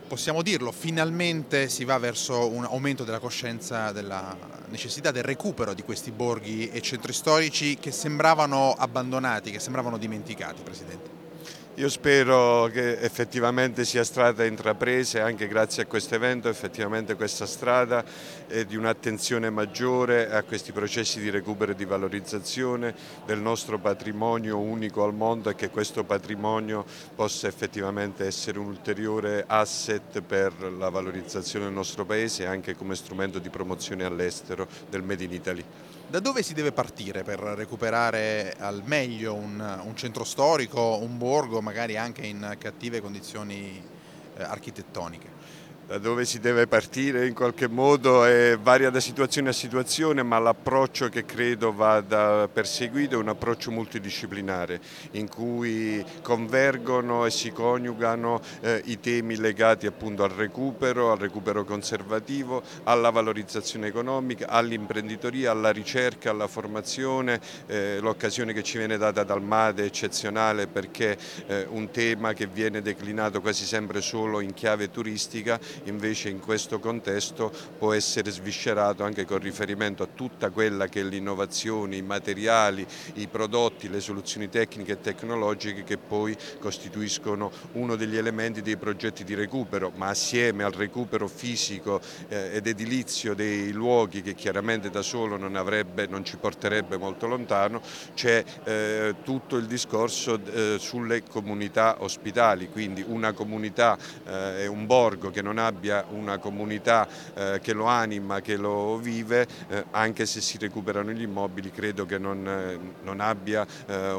Possiamo dirlo, finalmente si va verso un aumento della coscienza della necessità del recupero di questi borghi e centri storici che sembravano abbandonati, che sembravano dimenticati, Presidente. Io spero che effettivamente sia strada intrapresa e anche grazie a questo evento effettivamente questa strada è di un'attenzione maggiore a questi processi di recupero e di valorizzazione del nostro patrimonio unico al mondo e che questo patrimonio possa effettivamente essere un ulteriore asset per la valorizzazione del nostro paese e anche come strumento di promozione all'estero del Made in Italy. Da dove si deve partire per recuperare al meglio un centro storico, un borgo, magari anche in cattive condizioni architettoniche? Da dove si deve partire in qualche modo varia da situazione a situazione, ma l'approccio che credo vada perseguito è un approccio multidisciplinare in cui convergono e si coniugano i temi legati appunto al recupero conservativo, alla valorizzazione economica, all'imprenditoria, alla ricerca, alla formazione. L'occasione che ci viene data dal MADE è eccezionale perché un tema che viene declinato quasi sempre solo in chiave turistica invece in questo contesto può essere sviscerato anche con riferimento a tutta quella che è l'innovazione, i materiali, i prodotti, le soluzioni tecniche e tecnologiche che poi costituiscono uno degli elementi dei progetti di recupero, ma assieme al recupero fisico ed edilizio dei luoghi che chiaramente da solo non ci porterebbe molto lontano, c'è tutto il discorso sulle comunità ospitali, quindi una comunità e un borgo che non abbia una comunità che lo anima, che lo vive, anche se si recuperano gli immobili, credo che non abbia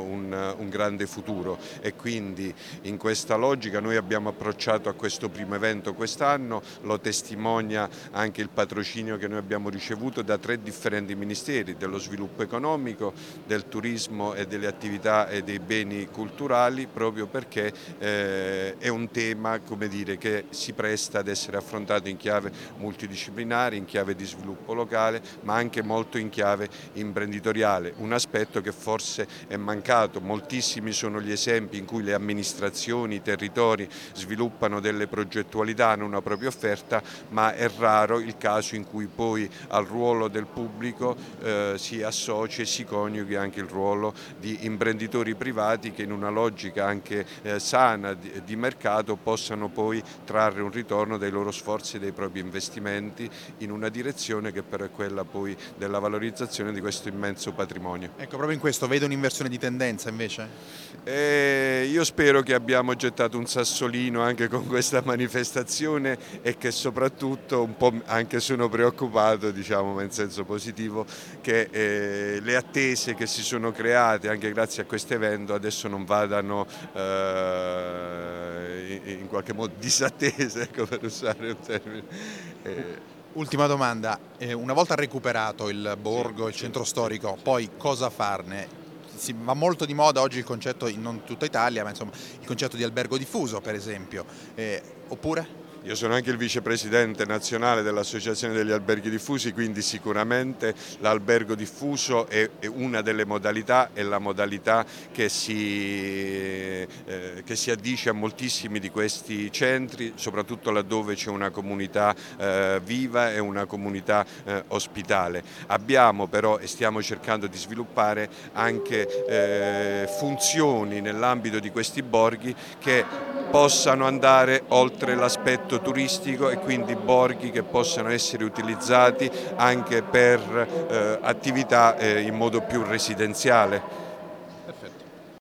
un grande futuro e quindi in questa logica noi abbiamo approcciato a questo primo evento quest'anno, lo testimonia anche il patrocinio che noi abbiamo ricevuto da 3 differenti ministeri, dello sviluppo economico, del turismo e delle attività e dei beni culturali, proprio perché è un tema, come dire, che si presta ad essere affrontato in chiave multidisciplinare, in chiave di sviluppo locale, ma anche molto in chiave imprenditoriale, un aspetto che forse è mancato. Moltissimi sono gli esempi in cui le amministrazioni, i territori sviluppano delle progettualità, hanno una propria offerta, ma è raro il caso in cui poi al ruolo del pubblico si associ e si coniughi anche il ruolo di imprenditori privati che in una logica anche sana di mercato possano poi trarre un ritorno dai loro sforzi e dei propri investimenti in una direzione che però è quella poi della valorizzazione di questo immenso patrimonio. Ecco, proprio in questo vede un'inversione di tendenza invece? Io spero che abbiamo gettato un sassolino anche con questa manifestazione e che soprattutto un po' anche sono preoccupato, diciamo, ma in senso positivo, che le attese che si sono create anche grazie a questo evento adesso non vadano in qualche modo disattese, ecco, per usare un termine. Ultima domanda, una volta recuperato il borgo, il Sì, centro sì, storico, sì. poi cosa farne? Va molto di moda oggi il concetto, non in tutta Italia, ma insomma il concetto di albergo diffuso, per esempio. Oppure? Io sono anche il vicepresidente nazionale dell'Associazione degli Alberghi Diffusi, quindi sicuramente l'albergo diffuso è una delle modalità, è la modalità che si addice a moltissimi di questi centri, soprattutto laddove c'è una comunità viva e una comunità ospitale. Abbiamo però e stiamo cercando di sviluppare anche funzioni nell'ambito di questi borghi che possano andare oltre l'aspetto turistico e quindi borghi che possano essere utilizzati anche per attività in modo più residenziale.